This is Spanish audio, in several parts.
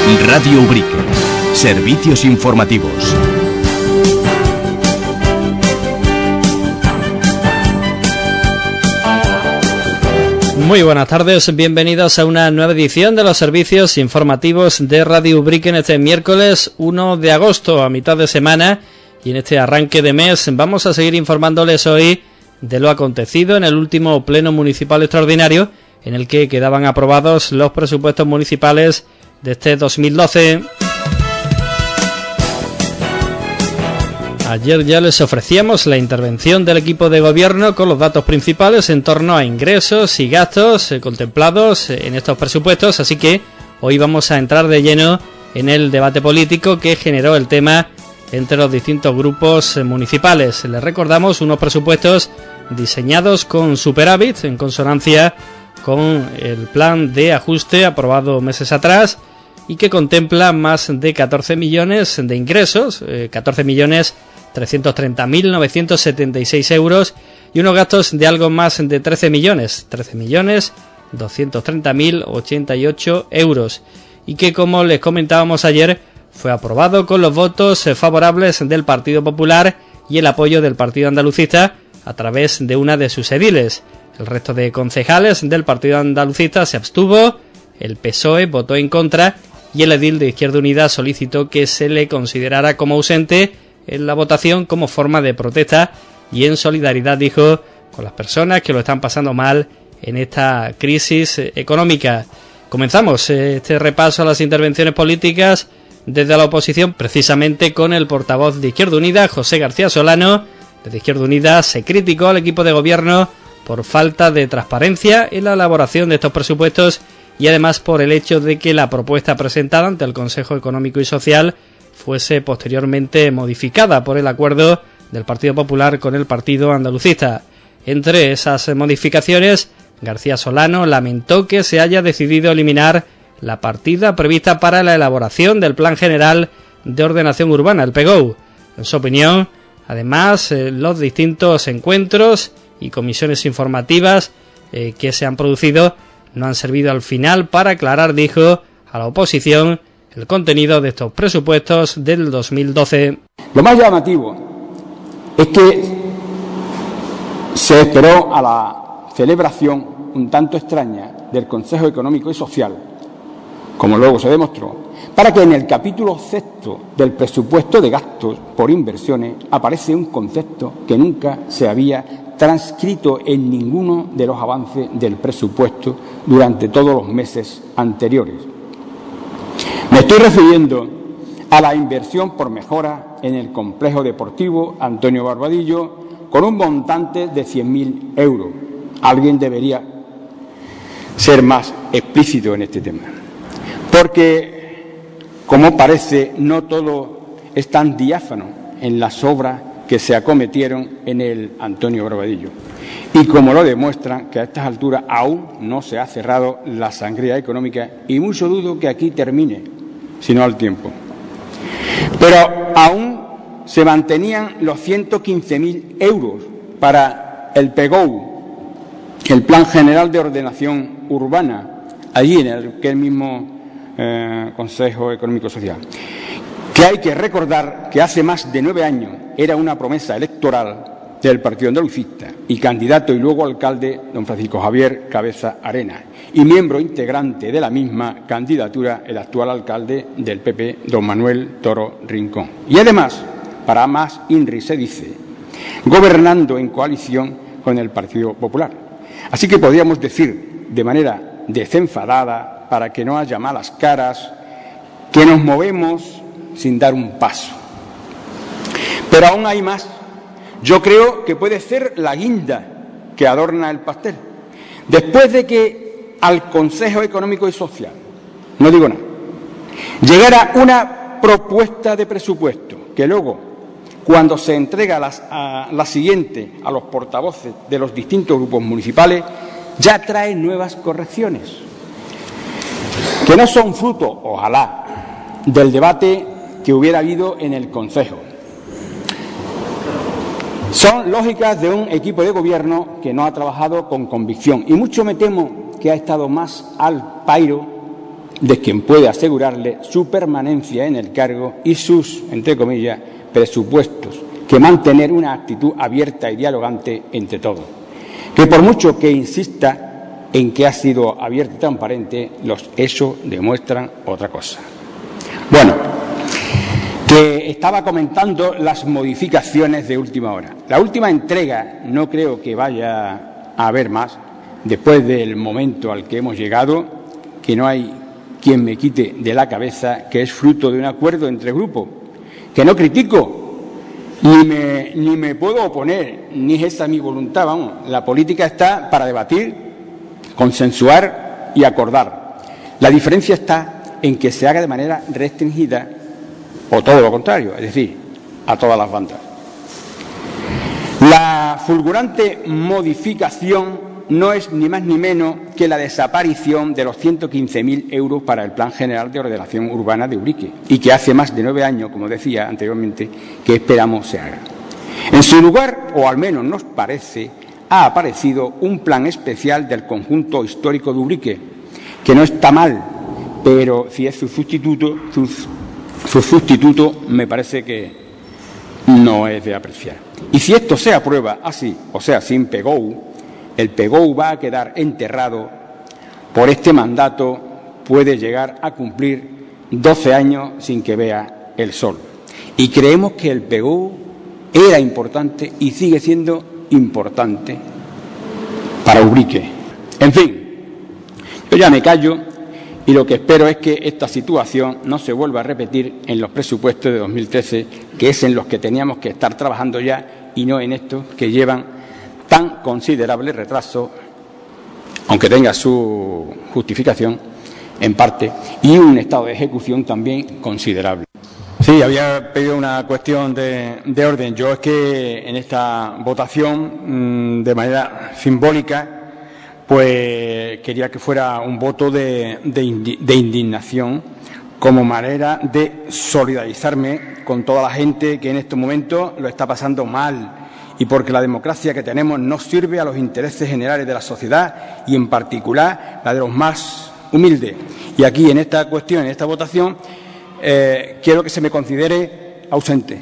Radio Ubrique. Servicios informativos. Muy buenas tardes, bienvenidos a una nueva edición de los servicios informativos de Radio Ubrique en este miércoles 1 de agosto, a mitad de semana, y en este arranque de mes vamos a seguir informándoles hoy de lo acontecido en el último pleno municipal extraordinario, en el que quedaban aprobados los presupuestos municipales de este 2012. Ayer ya les ofrecíamos la intervención del equipo de gobierno con los datos principales en torno a ingresos y gastos contemplados en estos presupuestos, así que hoy vamos a entrar de lleno en el debate político que generó el tema entre los distintos grupos municipales. Les recordamos unos presupuestos diseñados con superávit en consonancia con el plan de ajuste aprobado meses atrás y que contempla más de 14 millones de ingresos, 14.330.976 euros y unos gastos de algo más de 13.230.088 euros y que, como les comentábamos ayer, fue aprobado con los votos favorables del Partido Popular y el apoyo del Partido Andalucista a través de una de sus ediles. El resto de concejales del Partido Andalucista se abstuvo, el PSOE votó en contra y el edil de Izquierda Unida solicitó que se le considerara como ausente en la votación como forma de protesta y en solidaridad, dijo, con las personas que lo están pasando mal en esta crisis económica. Comenzamos este repaso a las intervenciones políticas desde la oposición, precisamente con el portavoz de Izquierda Unida, José García Solano. Desde Izquierda Unida se criticó al equipo de gobierno por falta de transparencia en la elaboración de estos presupuestos y además por el hecho de que la propuesta presentada ante el Consejo Económico y Social fuese posteriormente modificada por el acuerdo del Partido Popular con el Partido Andalucista. Entre esas modificaciones, García Solano lamentó que se haya decidido eliminar la partida prevista para la elaboración del Plan General de Ordenación Urbana, el PGOU. En su opinión, además, los distintos encuentros y comisiones informativas que se han producido no han servido al final para aclarar, dijo, a la oposición el contenido de estos presupuestos del 2012. Lo más llamativo es que se esperó a la celebración un tanto extraña del Consejo Económico y Social, como luego se demostró, para que en el capítulo sexto del presupuesto de gastos por inversiones aparece un concepto que nunca se había transcrito en ninguno de los avances del presupuesto durante todos los meses anteriores. Me estoy refiriendo a la inversión por mejora en el complejo deportivo Antonio Barbadillo con un montante de 100.000 euros. Alguien debería ser más explícito en este tema, porque, como parece, no todo es tan diáfano en las obras que se acometieron en el Antonio Barbadillo. Y como lo demuestran que a estas alturas aún no se ha cerrado la sangría económica y mucho dudo que aquí termine, sino al tiempo. Pero aún se mantenían los 115.000 euros para el PGOU, el Plan General de Ordenación Urbana, allí en aquel mismo Consejo Económico Social. Que hay que recordar que hace más de 9 años era una promesa electoral del Partido Andalucista y candidato y luego alcalde don Francisco Javier Cabeza Arenas y miembro integrante de la misma candidatura el actual alcalde del PP, don Manuel Toro Rincón. Y además, para más INRI se dice, gobernando en coalición con el Partido Popular. Así que podríamos decir de manera desenfadada, para que no haya malas caras, que nos movemos sin dar un paso. Pero aún hay más. Yo creo que puede ser la guinda que adorna el pastel. Después de que al Consejo Económico y Social, no digo nada, llegara una propuesta de presupuesto que luego, cuando se entrega la siguiente a los portavoces de los distintos grupos municipales, ya trae nuevas correcciones, que no son fruto, ojalá, del debate que hubiera habido en el Consejo. Son lógicas de un equipo de gobierno que no ha trabajado con convicción y mucho me temo que ha estado más al pairo de quien puede asegurarle su permanencia en el cargo y sus, entre comillas, presupuestos, que mantener una actitud abierta y dialogante entre todos. Que por mucho que insista en que ha sido abierto y transparente, los hechos demuestran otra cosa. Bueno, que estaba comentando las modificaciones de última hora. La última entrega no creo que vaya a haber más, después del momento al que hemos llegado, que no hay quien me quite de la cabeza que es fruto de un acuerdo entre grupos, que no critico, ni me puedo oponer, ni es esa mi voluntad, vamos. La política está para debatir, consensuar y acordar. La diferencia está en que se haga de manera restringida o todo lo contrario, es decir, a todas las bandas. La fulgurante modificación no es ni más ni menos que la desaparición de los 115.000 euros para el Plan General de Ordenación Urbana de Ubrique, y que hace más de 9 años, como decía anteriormente, que esperamos se haga. En su lugar, o al menos nos parece, ha aparecido un plan especial del conjunto histórico de Ubrique, que no está mal, pero si es su sustituto me parece que no es de apreciar. Y si esto se aprueba así, o sea, sin PGOU, el PGOU va a quedar enterrado por este mandato, puede llegar a cumplir 12 años sin que vea el sol. Y creemos que el PGOU era importante y sigue siendo importante para Ubrique. En fin, yo ya me callo y lo que espero es que esta situación no se vuelva a repetir en los presupuestos de 2013, que es en los que teníamos que estar trabajando ya y no en estos que llevan tan considerable retraso, aunque tenga su justificación en parte, y un estado de ejecución también considerable. Sí, había pedido una cuestión de orden. Yo es que en esta votación, de manera simbólica, pues quería que fuera un voto de indignación, como manera de solidarizarme con toda la gente que en estos momentos lo está pasando mal, y porque la democracia que tenemos no sirve a los intereses generales de la sociedad y en particular la de los más humildes. Y aquí en esta cuestión, en esta votación, quiero que se me considere ausente.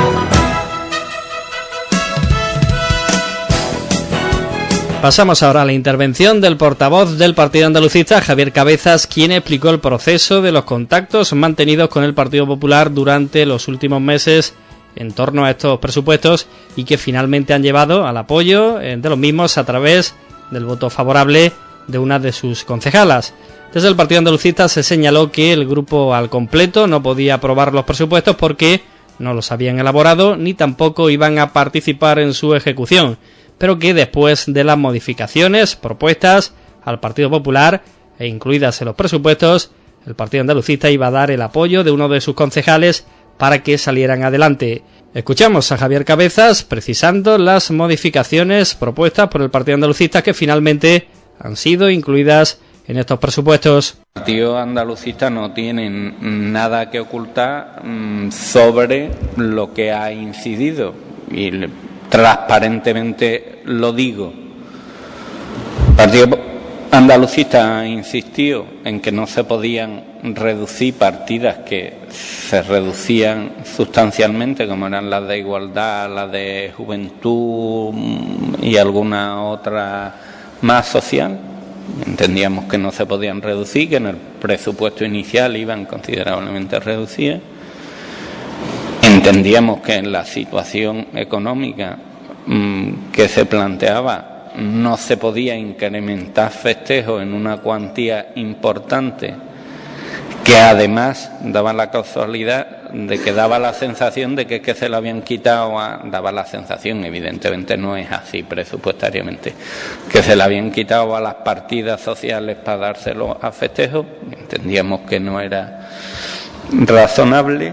Pasamos ahora a la intervención del portavoz del Partido Andalucista, Javier Cabezas, quien explicó el proceso de los contactos mantenidos con el Partido Popular durante los últimos meses en torno a estos presupuestos y que finalmente han llevado al apoyo de los mismos a través del voto favorable de una de sus concejalas. Desde el Partido Andalucista se señaló que el grupo al completo no podía aprobar los presupuestos porque no los habían elaborado ni tampoco iban a participar en su ejecución, pero que después de las modificaciones propuestas al Partido Popular e incluidas en los presupuestos, el Partido Andalucista iba a dar el apoyo de uno de sus concejales para que salieran adelante. Escuchamos a Javier Cabezas precisando las modificaciones propuestas por el Partido Andalucista que finalmente han sido incluidas en estos presupuestos. El Partido Andalucista no tiene nada que ocultar sobre lo que ha incidido y transparentemente lo digo. El Partido Andalucista insistió en que no se podían reducir partidas que se reducían sustancialmente, como eran las de igualdad, las de juventud y alguna otra más social. Entendíamos que no se podían reducir, que en el presupuesto inicial iban considerablemente reducidas. Entendíamos que en la situación económica que se planteaba no se podía incrementar festejos en una cuantía importante que además daba la casualidad de que daba la sensación de que se lo habían quitado, daba la sensación, evidentemente no es así presupuestariamente, que se le habían quitado a las partidas sociales para dárselo a festejos. Entendíamos que no era razonable.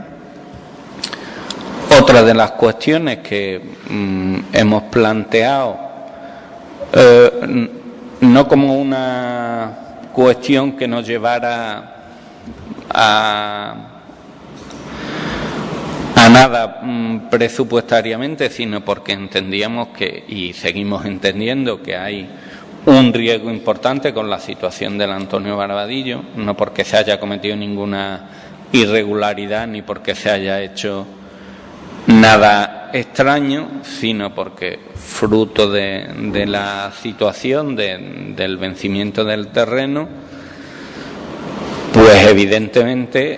Otra de las cuestiones que hemos planteado, no como una cuestión que nos llevara a nada presupuestariamente, sino porque entendíamos que, y seguimos entendiendo, que hay un riesgo importante con la situación del Antonio Barbadillo, no porque se haya cometido ninguna irregularidad ni porque se haya hecho nada extraño, sino porque fruto de la situación del vencimiento del terreno, pues evidentemente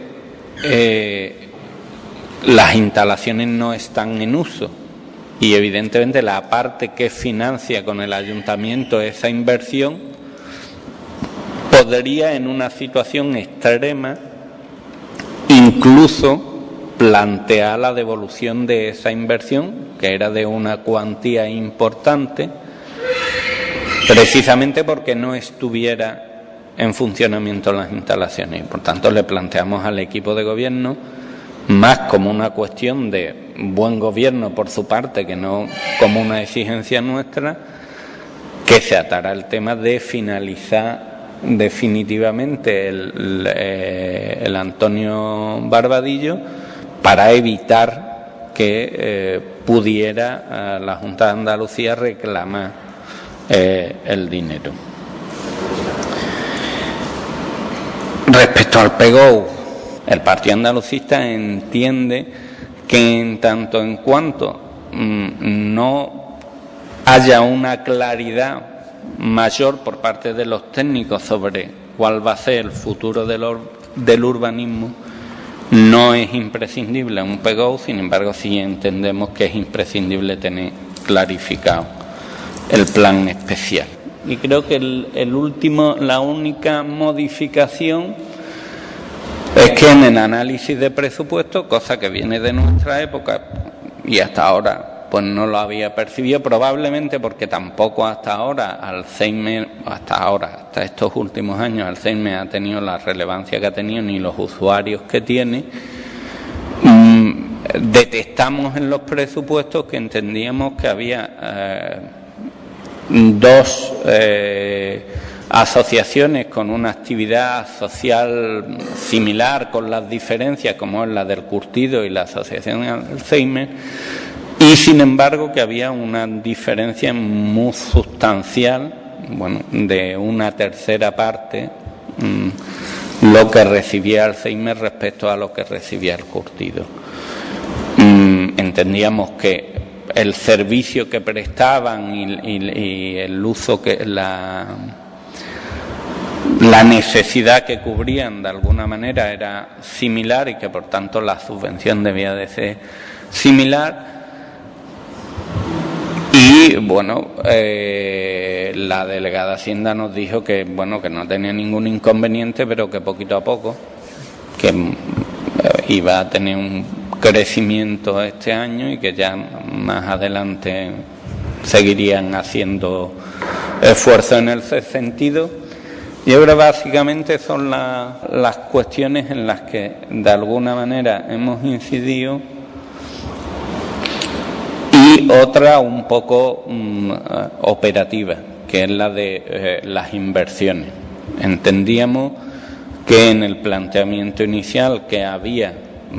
las instalaciones no están en uso y evidentemente la parte que financia con el ayuntamiento esa inversión podría, en una situación extrema, incluso plantear la devolución de esa inversión, que era de una cuantía importante, precisamente porque no estuviera en funcionamiento las instalaciones. Y por tanto le planteamos al equipo de gobierno, más como una cuestión de buen gobierno por su parte que no como una exigencia nuestra, que se atara el tema de finalizar definitivamente el Antonio Barbadillo, para evitar que pudiera la Junta de Andalucía reclamar el dinero. Respecto al PGOU, el Partido Andalucista entiende que en tanto en cuanto no haya una claridad mayor por parte de los técnicos sobre cuál va a ser el futuro del urbanismo, no es imprescindible un PGOU. Sin embargo, sí entendemos que es imprescindible tener clarificado el plan especial. Y creo que la única modificación es que en el análisis de presupuesto, cosa que viene de nuestra época y hasta ahora pues no lo había percibido, probablemente porque tampoco hasta estos últimos años Alzheimer ha tenido la relevancia que ha tenido ni los usuarios que tiene. Detectamos en los presupuestos que entendíamos que había dos asociaciones con una actividad social similar, con las diferencias, como es la del Curtido y la Asociación Alzheimer, y sin embargo que había una diferencia muy sustancial, de una tercera parte, lo que recibía Alzheimer respecto a lo que recibía el Curtido. Entendíamos que el servicio que prestaban y el uso que la necesidad que cubrían de alguna manera era similar y que por tanto la subvención debía de ser similar. Y la delegada de Hacienda nos dijo que no tenía ningún inconveniente, pero que poquito a poco, que iba a tener un crecimiento este año y que ya más adelante seguirían haciendo esfuerzos en ese sentido. Y ahora básicamente son las cuestiones en las que de alguna manera hemos incidido. Y otra un poco operativa, que es la de las inversiones. Entendíamos que en el planteamiento inicial que había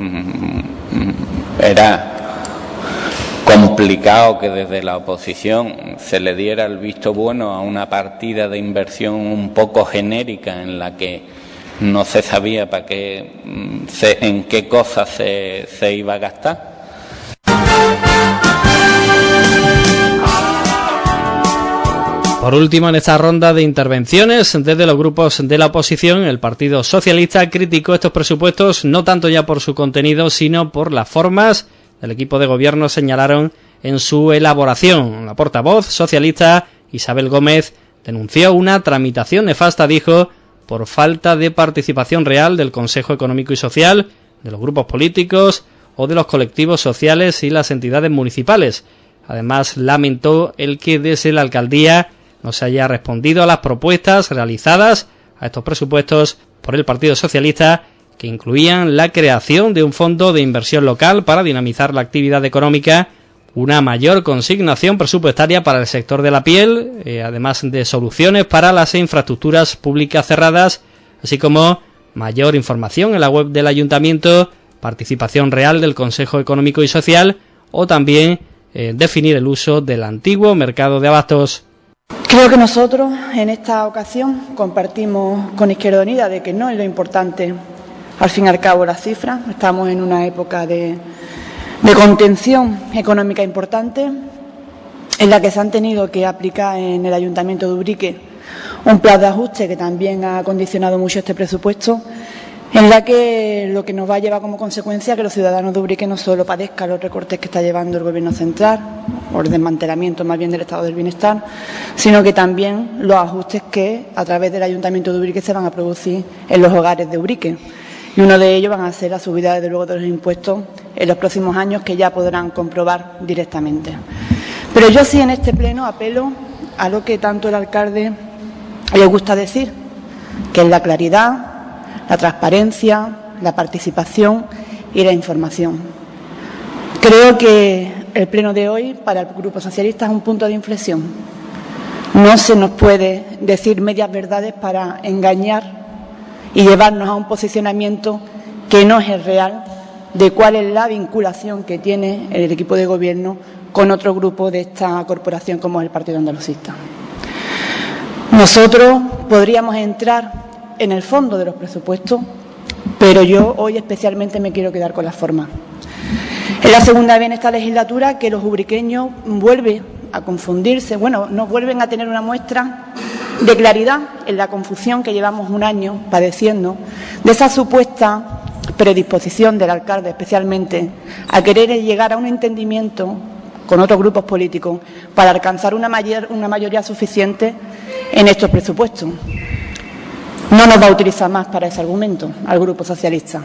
era complicado que desde la oposición se le diera el visto bueno a una partida de inversión un poco genérica en la que no se sabía para qué, en qué cosas se iba a gastar. Por último, en esta ronda de intervenciones desde los grupos de la oposición, el Partido Socialista criticó estos presupuestos no tanto ya por su contenido, sino por las formas. El equipo de gobierno señalaron en su elaboración. La portavoz socialista Isabel Gómez denunció una tramitación nefasta, dijo, por falta de participación real del Consejo Económico y Social, de los grupos políticos o de los colectivos sociales y las entidades municipales. Además, lamentó el que desde la alcaldía no se haya respondido a las propuestas realizadas a estos presupuestos por el Partido Socialista, que incluían la creación de un fondo de inversión local para dinamizar la actividad económica, una mayor consignación presupuestaria para el sector de la piel, además de soluciones para las infraestructuras públicas cerradas, así como mayor información en la web del Ayuntamiento, participación real del Consejo Económico y Social o también definir el uso del antiguo mercado de abastos. Creo que nosotros en esta ocasión compartimos con Izquierda Unida de que no es lo importante, al fin y al cabo, las cifras. Estamos en una época de contención económica importante, en la que se han tenido que aplicar en el Ayuntamiento de Ubrique un plan de ajuste que también ha condicionado mucho este presupuesto, en la que lo que nos va a llevar como consecuencia que los ciudadanos de Ubrique no solo padezcan los recortes que está llevando el Gobierno central, o el desmantelamiento más bien del estado del bienestar, sino que también los ajustes que a través del Ayuntamiento de Ubrique se van a producir en los hogares de Ubrique. Y uno de ellos van a ser la subida, desde luego, de los impuestos en los próximos años, que ya podrán comprobar directamente. Pero yo sí en este pleno apelo a lo que tanto el alcalde le gusta decir, que es la claridad, la transparencia, la participación y la información. Creo que el pleno de hoy para el Grupo Socialista es un punto de inflexión. No se nos puede decir medias verdades para engañar y llevarnos a un posicionamiento que no es el real de cuál es la vinculación que tiene el equipo de gobierno con otro grupo de esta corporación como es el Partido Andalucista. Nosotros podríamos entrar en el fondo de los presupuestos, pero yo hoy especialmente me quiero quedar con la forma. Es la segunda vez en esta legislatura que los ubriqueños vuelven a confundirse, nos vuelven a tener una muestra de claridad en la confusión que llevamos un año padeciendo, de esa supuesta predisposición del alcalde especialmente a querer llegar a un entendimiento con otros grupos políticos para alcanzar una mayoría suficiente en estos presupuestos. No nos va a utilizar más para ese argumento al Grupo Socialista.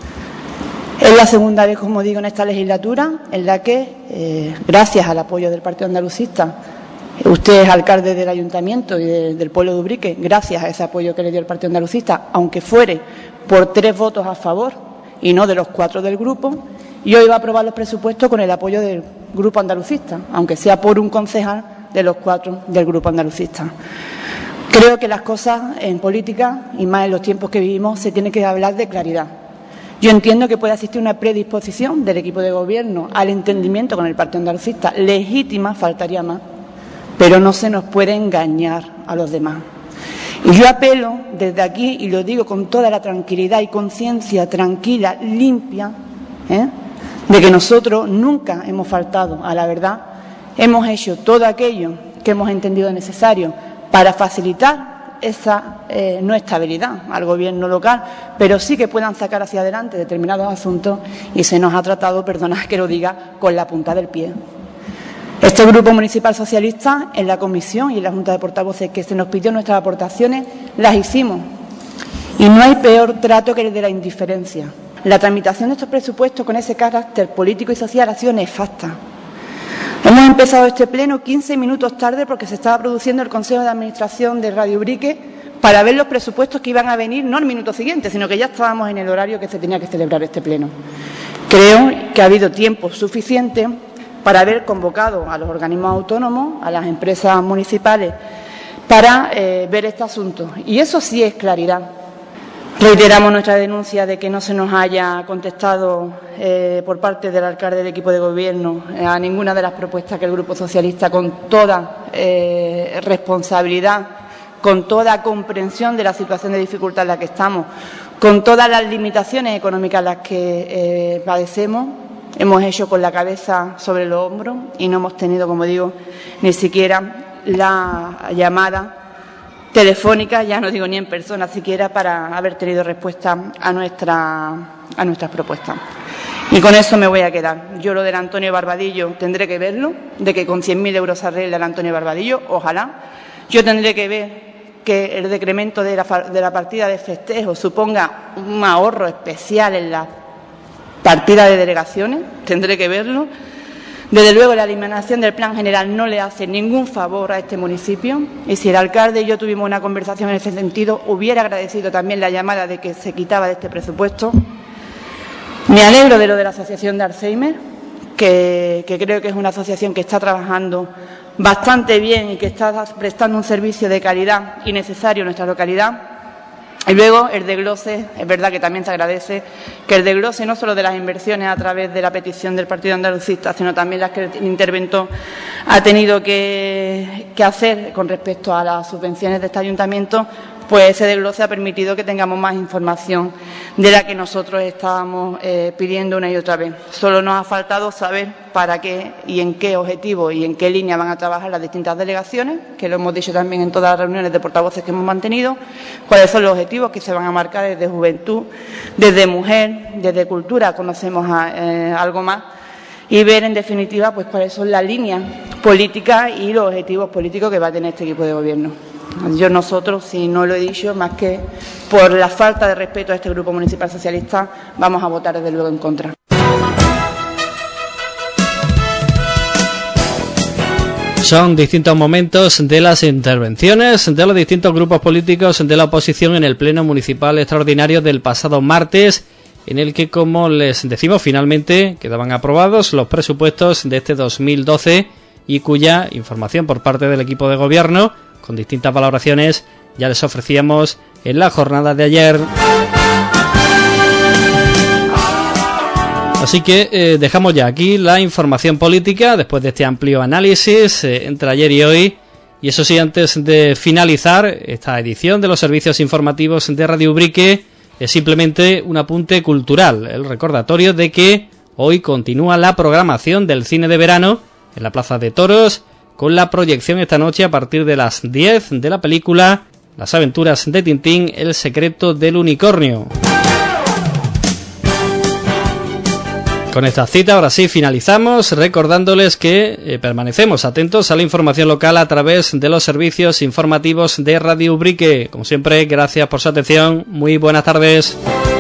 Es la segunda vez, como digo, en esta legislatura en la que, gracias al apoyo del Partido Andalucista, usted es alcalde del Ayuntamiento y del pueblo de Ubrique, gracias a ese apoyo que le dio el Partido Andalucista, aunque fuere por 3 votos a favor y no de los 4 del grupo, y hoy va a aprobar los presupuestos con el apoyo del Grupo Andalucista, aunque sea por un concejal de los 4 del Grupo Andalucista. Creo que las cosas en política, y más en los tiempos que vivimos, se tiene que hablar de claridad. Yo entiendo que puede existir una predisposición del equipo de gobierno al entendimiento con el Partido Andalucista, legítima, faltaría más, pero no se nos puede engañar a los demás. Y yo apelo desde aquí, y lo digo con toda la tranquilidad y conciencia tranquila, limpia, de que nosotros nunca hemos faltado a la verdad, hemos hecho todo aquello que hemos entendido necesario para facilitar esa no estabilidad al gobierno local, pero sí que puedan sacar hacia adelante determinados asuntos, y se nos ha tratado, perdonad que lo diga, con la punta del pie. Este Grupo Municipal Socialista, en la comisión y en la Junta de Portavoces que se nos pidió nuestras aportaciones, las hicimos. Y no hay peor trato que el de la indiferencia. La tramitación de estos presupuestos con ese carácter político y social ha sido nefasta. Hemos empezado este pleno 15 minutos tarde porque se estaba produciendo el Consejo de Administración de Radio Ubrique para ver los presupuestos que iban a venir, no al minuto siguiente, sino que ya estábamos en el horario que se tenía que celebrar este pleno. Creo que ha habido tiempo suficiente para haber convocado a los organismos autónomos, a las empresas municipales, para ver este asunto. Y eso sí es claridad. Reiteramos nuestra denuncia de que no se nos haya contestado por parte del alcalde del equipo de gobierno a ninguna de las propuestas que el Grupo Socialista, con toda responsabilidad, con toda comprensión de la situación de dificultad en la que estamos, con todas las limitaciones económicas en las que padecemos, hemos hecho con la cabeza sobre los hombros y no hemos tenido, como digo, ni siquiera la llamada telefónica, ya no digo ni en persona siquiera, para haber tenido respuesta a nuestras propuestas. Y con eso me voy a quedar. Yo lo del Antonio Barbadillo tendré que verlo, de que con 100.000 euros se arregle el Antonio Barbadillo, ojalá. Yo tendré que ver que el decremento de la partida de festejo suponga un ahorro especial en la partida de delegaciones, tendré que verlo. Desde luego, la eliminación del plan general no le hace ningún favor a este municipio, y si el alcalde y yo tuvimos una conversación en ese sentido, hubiera agradecido también la llamada de que se quitaba de este presupuesto. Me alegro de lo de la Asociación de Alzheimer, que creo que es una asociación que está trabajando bastante bien y que está prestando un servicio de calidad y necesario en nuestra localidad. Y luego el desglose, es verdad que también se agradece que el desglose no solo de las inversiones a través de la petición del Partido Andalucista, sino también las que el interventor ha tenido que hacer con respecto a las subvenciones de este ayuntamiento, pues ese desglose ha permitido que tengamos más información de la que nosotros estábamos pidiendo una y otra vez. Solo nos ha faltado saber para qué y en qué objetivo y en qué línea van a trabajar las distintas delegaciones, que lo hemos dicho también en todas las reuniones de portavoces que hemos mantenido, cuáles son los objetivos que se van a marcar desde juventud, desde mujer, desde cultura, conocemos algo más, y ver en definitiva pues cuáles son las líneas políticas y los objetivos políticos que va a tener este equipo de gobierno. Nosotros, si no lo he dicho, más que por la falta de respeto a este Grupo Municipal Socialista, vamos a votar desde luego en contra. Son distintos momentos de las intervenciones de los distintos grupos políticos de la oposición en el Pleno Municipal Extraordinario del pasado martes, en el que, como les decimos, finalmente quedaban aprobados los presupuestos de este 2012 y cuya información por parte del equipo de gobierno, con distintas valoraciones, ya les ofrecíamos en la jornada de ayer. Así que dejamos ya aquí la información política después de este amplio análisis entre ayer y hoy. Y eso sí, antes de finalizar esta edición de los servicios informativos de Radio Ubrique, es simplemente un apunte cultural, el recordatorio de que hoy continúa la programación del cine de verano en la Plaza de Toros, con la proyección esta noche a partir de las 10 de la película Las aventuras de Tintín, el secreto del unicornio. Con esta cita ahora sí finalizamos, recordándoles que permanecemos atentos a la información local a través de los servicios informativos de Radio Ubrique. Como siempre, gracias por su atención, muy buenas tardes.